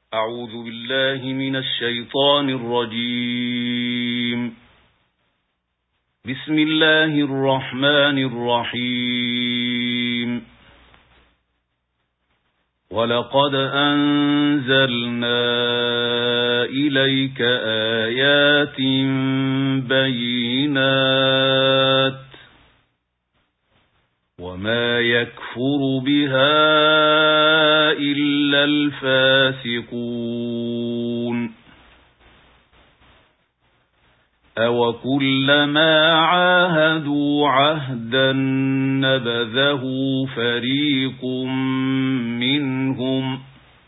أعوذ بالله من الشيطان الرجيم. بسم الله الرحمن الرحيم. ولقد أنزلنا إليك آيات بينات وما يكفر بها إلا الفاسقون. أوكلما عاهدوا عهدا نبذه فريق منهم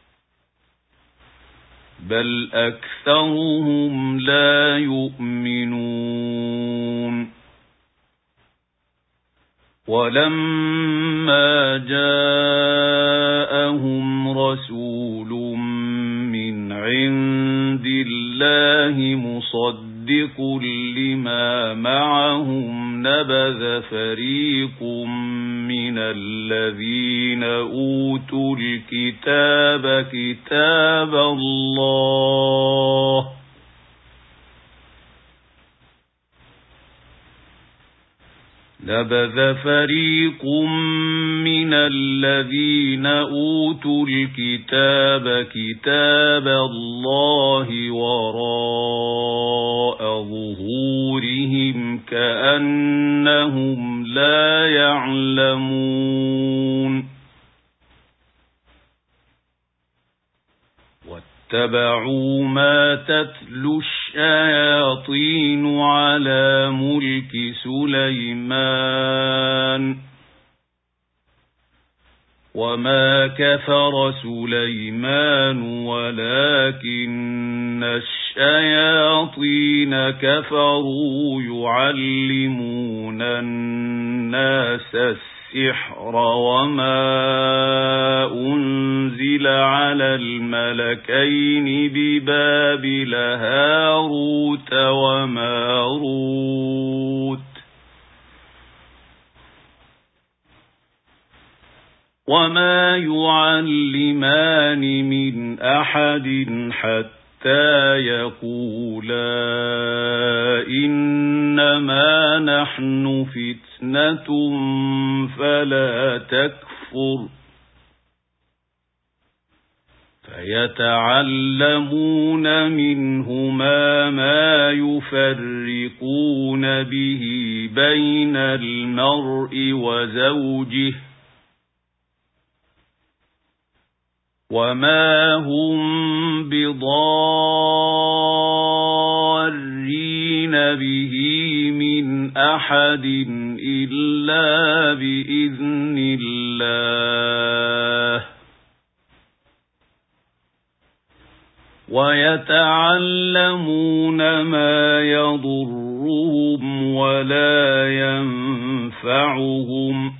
بل أكثرهم لا يؤمنون. ولما جاءهم رسول من عند الله مصدق لما معهم نبذ فريق من الذين أوتوا الكتاب كتاب الله نبذ فريق من الذين أوتوا الكتاب كتاب الله وراء ظهورهم كأنهم لا يعلمون. واتبعوا ما تتلو الشياطين على ملك سليمان وما كفر سليمان ولكن الشياطين كفروا يعلمون الناس السحر وما أنزل على الملكين ببابل هاروت وماروت وما يعلمان من أحد حتى يقولا إنما نحن فتنة فلا تكفر. فيتعلمون منهما ما يفرقون به بين المرء وزوجه وما هم بضارين به من أحد إلا بإذن الله. ويتعلمون ما يضرهم ولا ينفعهم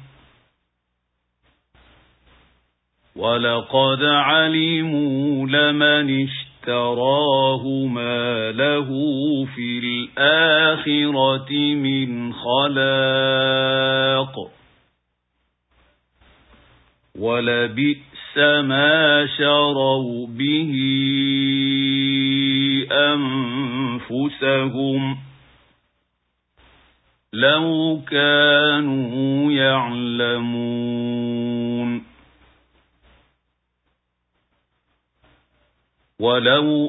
ولقد علموا لمن اشتراه ما له في الآخرة من خلاق ولبئس ما شروا به أنفسهم لو كانوا يعلمون. ولو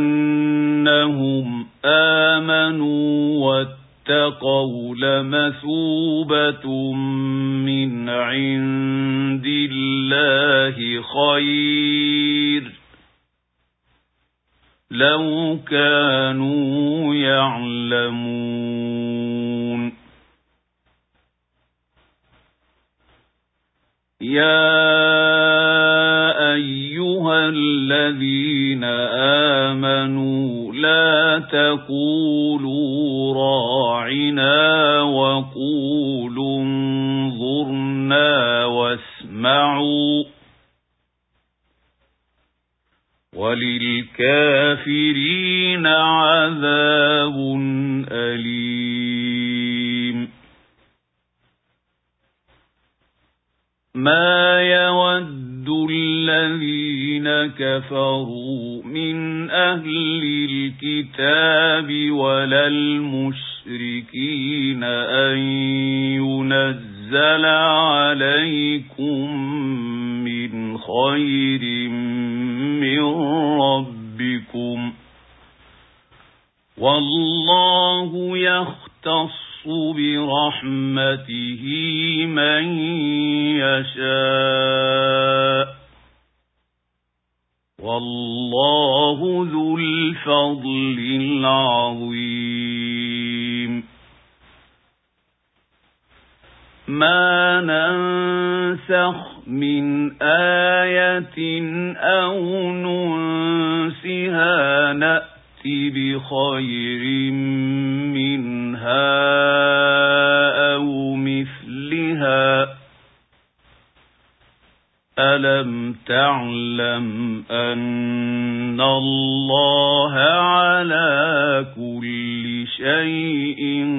أنهم آمنوا واتقوا لمثوبة من عند الله خير لو كانوا يعلمون. يا أيها الذين آمنوا لا تقولوا راعنا وقولوا انظرنا واسمعوا وللكافرين عذاب أليم. ما يود يَوَدُّ الَّذِينَ كَفَرُوا مِنْ أَهْلِ الْكِتَابِ وَلَا الْمُشْرِكِينَ أَنْ يُنَزَّلَ عَلَيْكُمْ مِنْ خَيْرٍ مِنْ رَبِّكُمْ وَاللَّهُ يَخْتَصُّ برحمته من يشاء والله ذو الفضل العظيم ما ننسخ من آية أو ننسها نأتي بخير منها أو مثلها ألم تعلم أن الله على كل شيء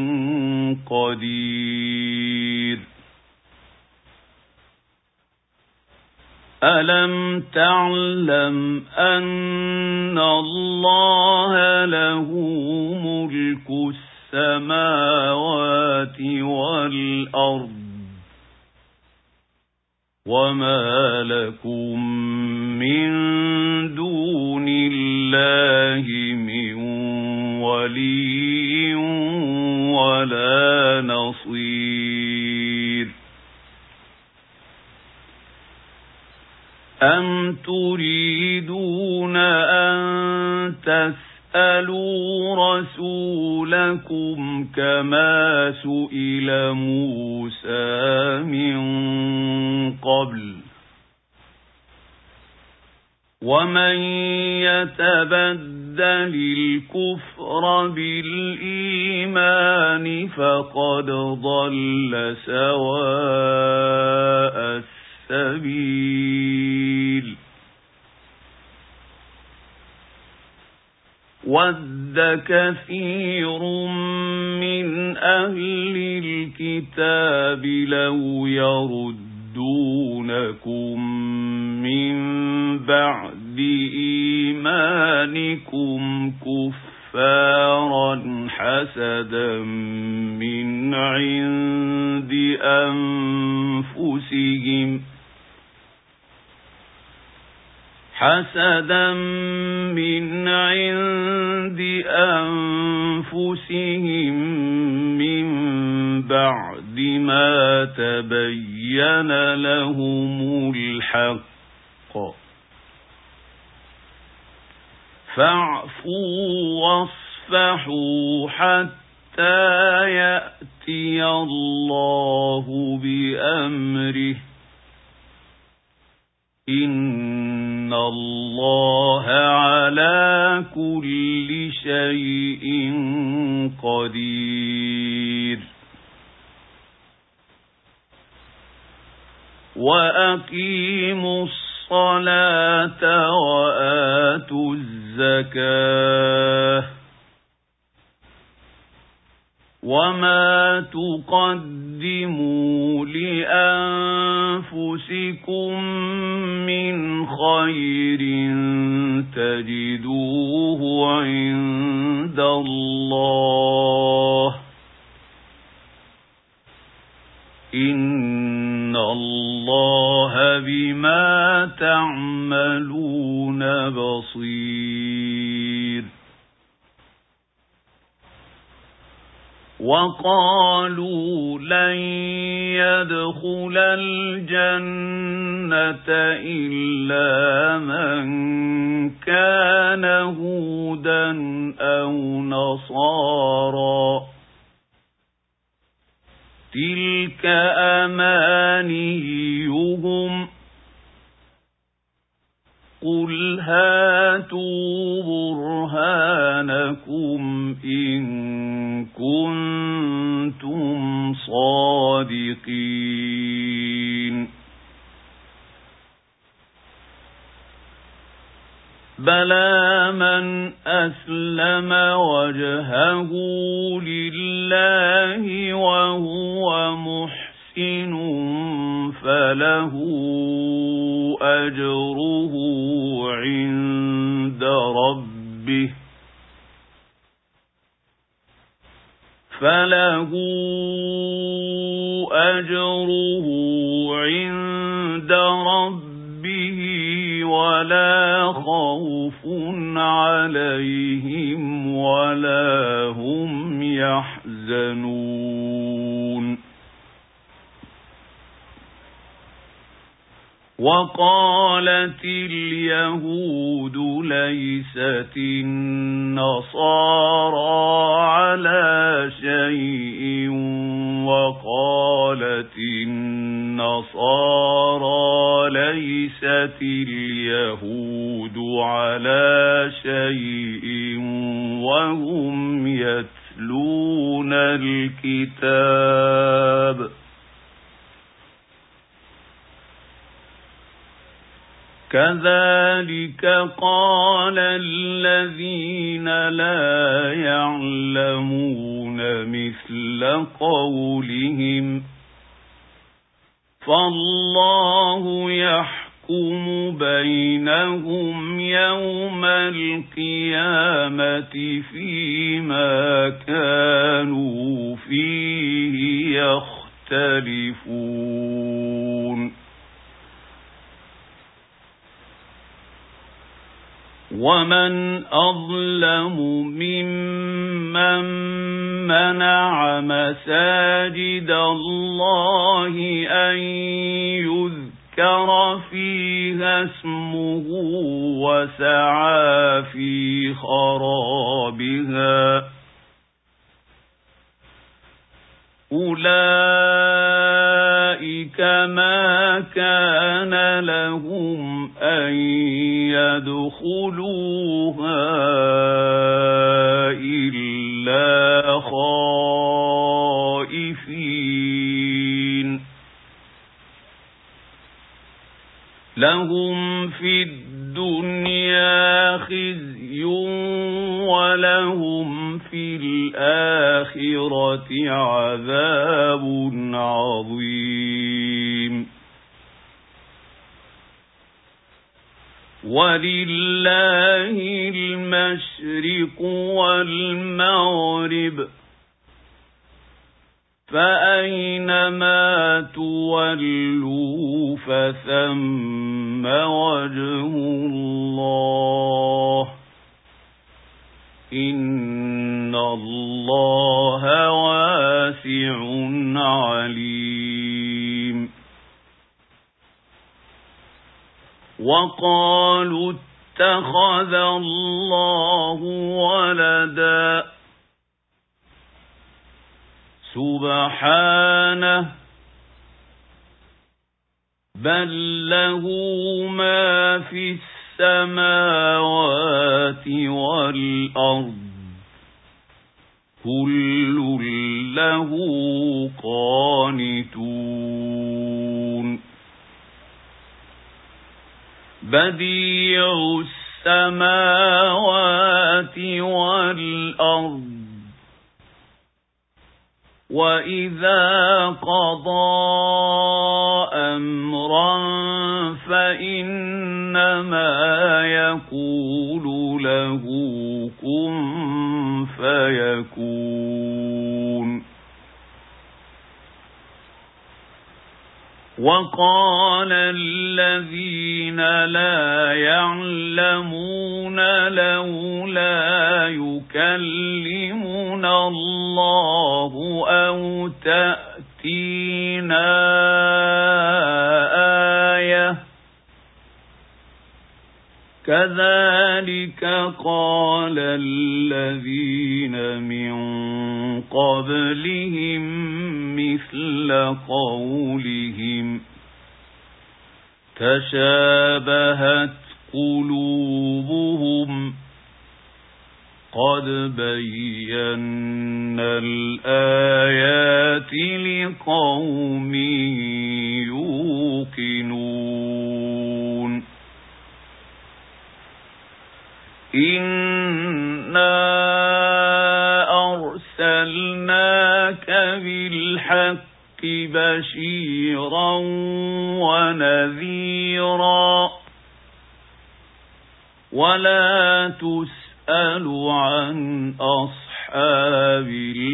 قدير ألم تعلم أن الله له ملك السماوات والأرض وما لكم من دون الله من ولي ولا نصير أم تريدون أن تسألوا رسولكم كما سئل موسى من قبل ومن يتبدل الكفر بالإيمان فقد ضل سواء السبيل وَدَّ كَثِيرٌ مِنْ أَهْلِ الْكِتَابِ لَوْ يَرُدُّونَكُمْ مِنْ بَعْدِ إِيمَانِكُمْ كُفَّارًا حَسَدًا مِنْ عِنْدِ أنفسهم من بعد ما تبين لهم الحق فاعفوا واصفحوا حتى يأتي الله بأمره إن الله على كل شيء قدير وأقيموا الصلاة وآتوا الزكاة وما تقدموا لأنفسكم من خير تجدوه عند الله إن الله بما تعملون بصير وقالوا لن يدخل الجنة إلا من كان هودا أو نصارى تلك أمانيهم قل هاتوا برهانكم إن كنتم صادقين بلى من أسلم وجهه لله وهو محسن فله أجره عند ربه ولا خوف عليهم ولا هم يحزنون. وقالت اليهود ليست النصارى على شيء وقالت النصارى ليست اليهود على شيء وهم يتلون الكتاب. كذلك قال الذين لا يعلمون مثل قولهم فالله يحكم بينهم يوم القيامة فيما كانوا فيه يختلفون. ومن أظلم ممن منع مساجد الله أن يذكر فيها اسمه وسعى في خرابها أولئك ما كان لهم أن يدخلوها إلا خائفين. لهم في الدنيا خزي ولهم في الآخرة عذاب عظيم. ولله المشرق والمغرب فأينما تولوا فثم وجه الله إن الله واسع عليم. وقالوا اتخذ الله ولدا سبحانه بل له ما في السماوات والأرض كل له قانتون. بديع السماوات والأرض وإذا قضى أمرا فإنما يقول له كن فيكون. وقال الذين لا يعلمون لولا يكلمنا الله أو تأتينا آية كذلك قال الذين من قبلهم مثل قولهم تشابهت قلوبهم قد بينا الآيات لقوم يوقنون. إنا أرسلناك بالحق بشيرا ونذيرا ولا تسأل عن أصحاب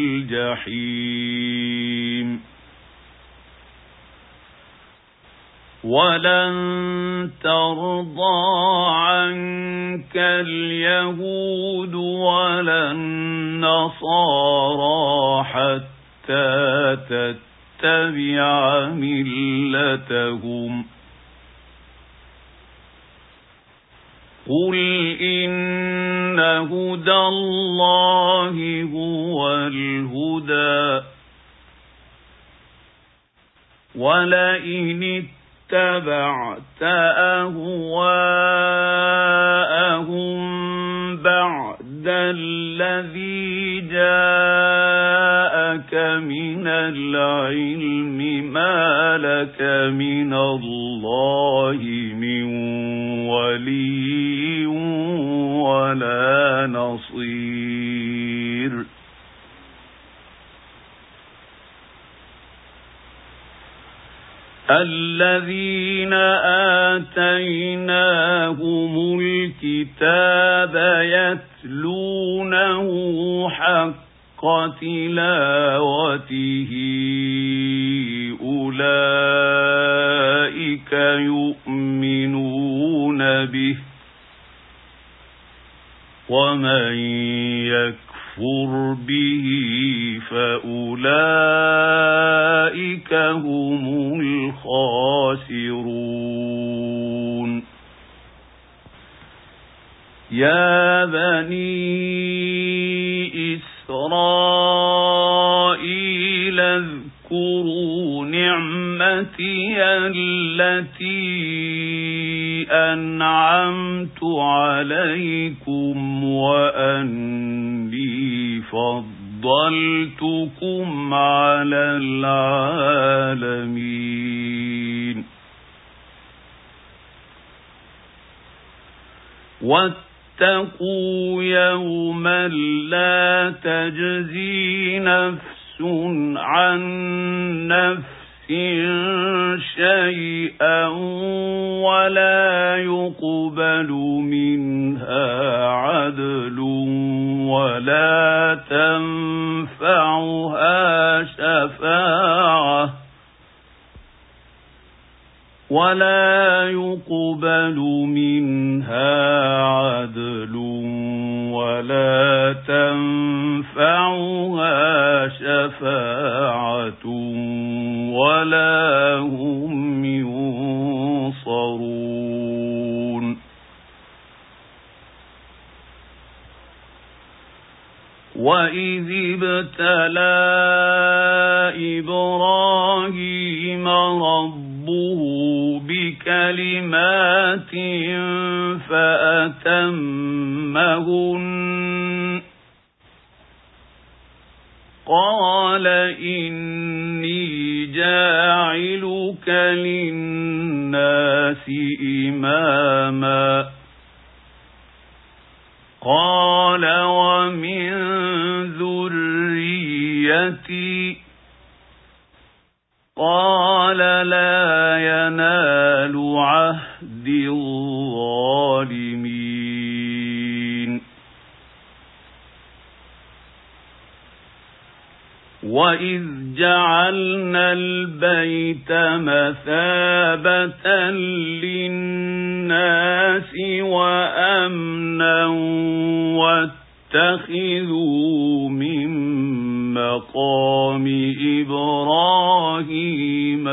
الجحيم ولن ترضى عنك اليهود ولا النصارى حتى تتبع ملتهم قل إن هدى الله هو الهدى ولئن اتبعت أهواءهم بعد الذي جاءك من العلم ما لك من الله من ولي ولا نصير الذين آتيناهم الكتاب يتلونه حق تلاوته أولئك يؤمنون به ومن يكفر به فأولئك هم الخاسرون يا بني إسرائيل اذكروا نعمتي التي أنعمت عليكم وأني فضلتكم على العالمين واتقوا يوما لا تجزي نفس عن نفس شيئا ولا يقبل منها عدل ولا يقبل منها عدل ولا تنفعها شفاعة ولا هم ينصرون وإذ ابتلى إبراهيم ربه بكلمات فأتمهن قال إني جاعلك للناس إماما قال ومن ذريتي قال لا ينال عهد الظالمين وإذ جعلنا البيت مثابة للناس وأمنا واتخذوا من مقام إبراهيم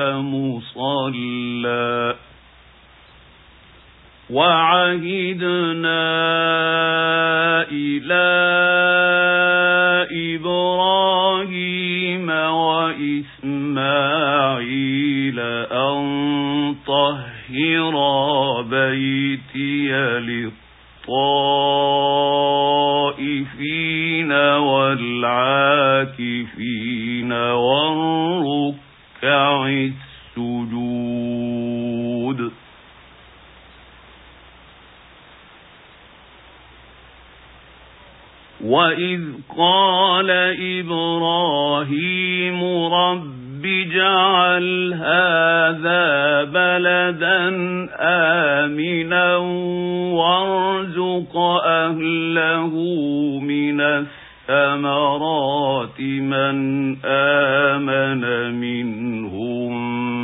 مصلى وعهدنا إلى إبراهيم وإسماعيل أن طهرا بيتي للطائفين والعاكفين والركع السجود وإذ قال إبراهيم رب رب اجعل هذا بلدا آمنا وارزق أهله من الثمرات من آمن منهم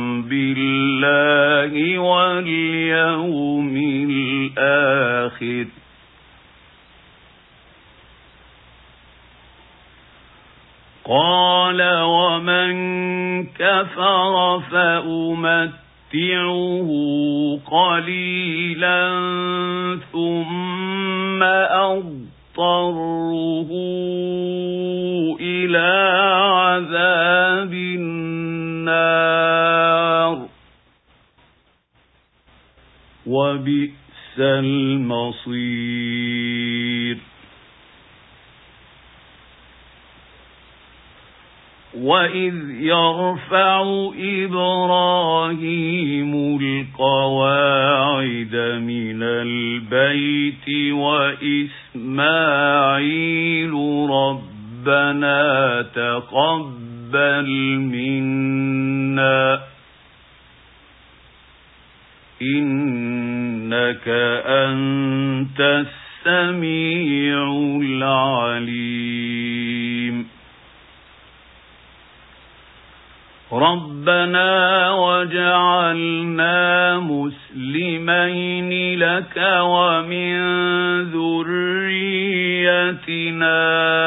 بالله واليوم الآخر قال ومن كفر فأمتعه قليلا ثم أضطره إلى عذاب النار وبئس المصير وإذ يرفع إبراهيم القواعد من البيت وإسماعيل ربنا تقبل منا إنك أنت السميع العليم ربنا وجعلنا مسلمين لك ومن ذريتنا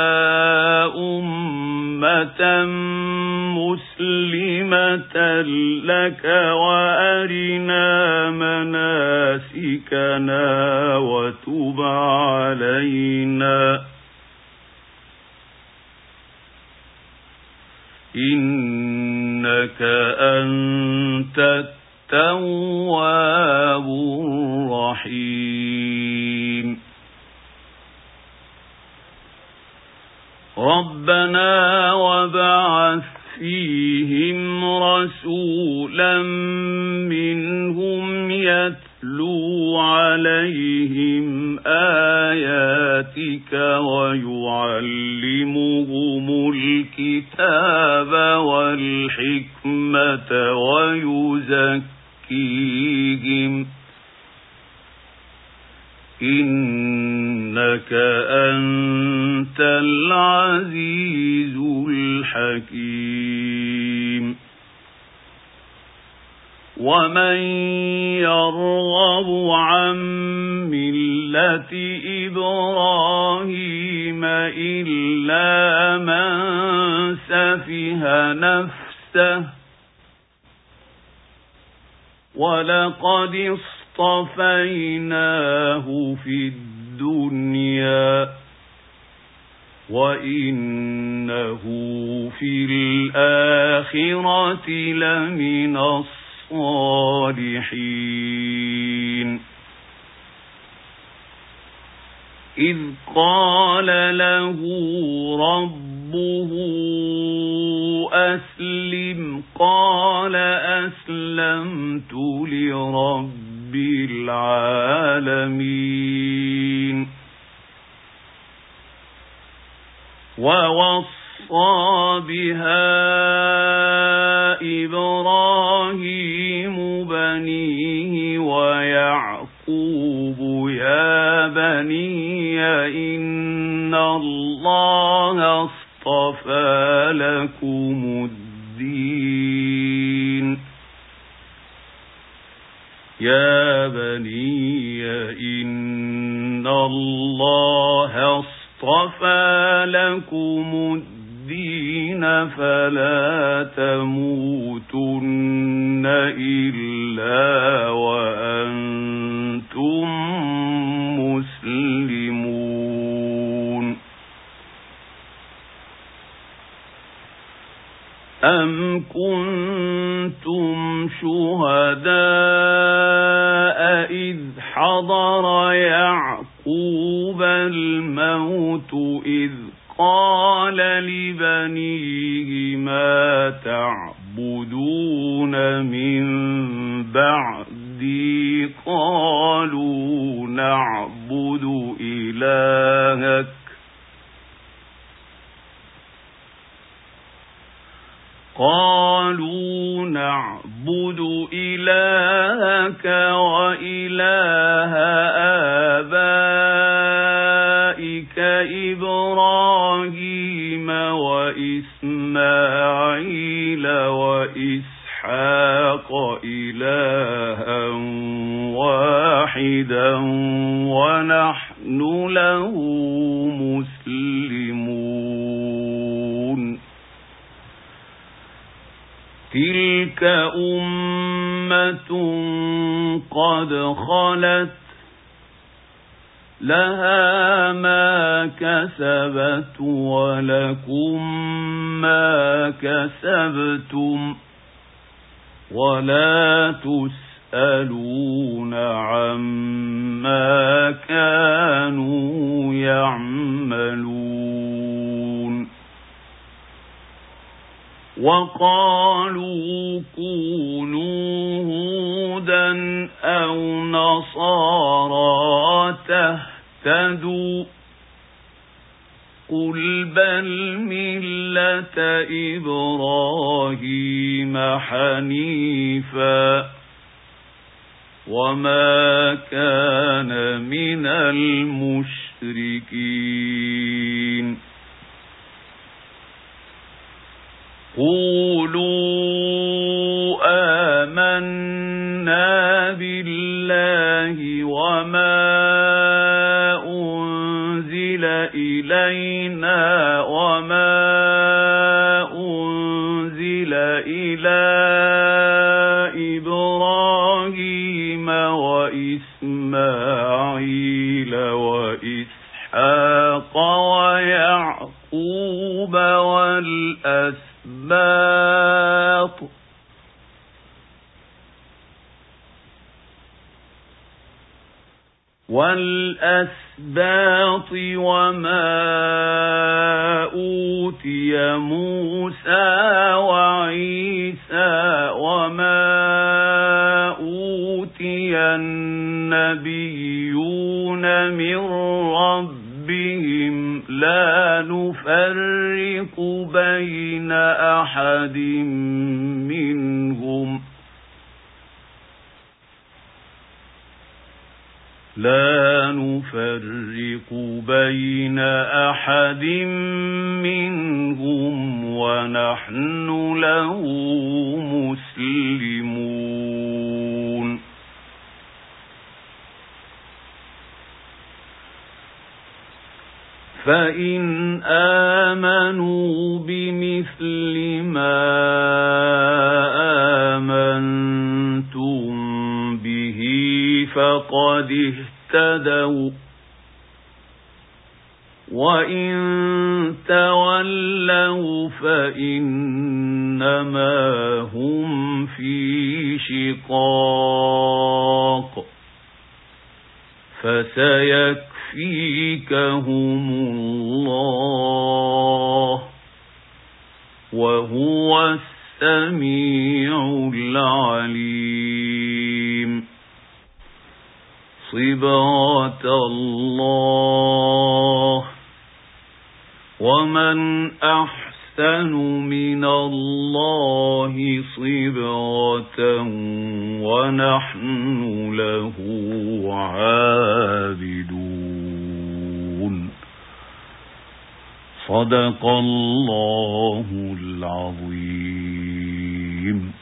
أمة مسلمة لك وأرنا مناسكنا وتب علينا إنك أنت التواب الرحيم ربنا وابعث فيهم رسولا منهم يتلو عليهم آياتك ويعلمهم الكتاب والحكمة ويزكيهم إنك أنت العزيز الحكيم ومن يرغب عن ملة إبراهيم إلا من سفه نفسه ولقد اصطفيناه في الدنيا وإنه في الآخرة لمن الصالحين إذ قال له ربه أسلم قال أسلمت لرب العالمين ووصى بها إبراهيم بنيه ويعقوب يا بني إن الله اصطفى لكم الدين يا بني إن الله اصطفى لكم الدين فلا تموتن إلا وأنتم مسلمون أم كنتم شهداء إذ حضر يعقوب الموت إذ قال لبنيه ما تعبدون من بعدي قالوا نعبد إلهك قالوا نعبد إلهك وإله آبائك إبراهيم وإسماعيل وإسحاق إلها واحدا ونحن له مسلمون تلك أمة قد خلت لها ما كسبت ولكم ما كسبتم ولا تسألون عما كانوا يعملون وقالوا كونوا هودا أو نصارى تهتدوا قل بل ملة إبراهيم حنيفا وما كان من المشركين قولوا آمنا بالله وما أنزل إلينا وما أنزل إلى إبراهيم وإسماعيل وإسحاق ويعقوب والأسباط وما أوتي موسى وعيسى وما أوتي النبيون من ربهم لا نفرق بين أحد منهم ونحن له مسلمون فإن آمنوا بمثل ما آمنتم به فقد اهتدوا وإن تولوا فإنما هم في شقاق فسيكفيكهم الله وهو السميع العليم صبغة الله ومن أحسن من الله صبغة ونحن له عابدون صدق الله العظيم.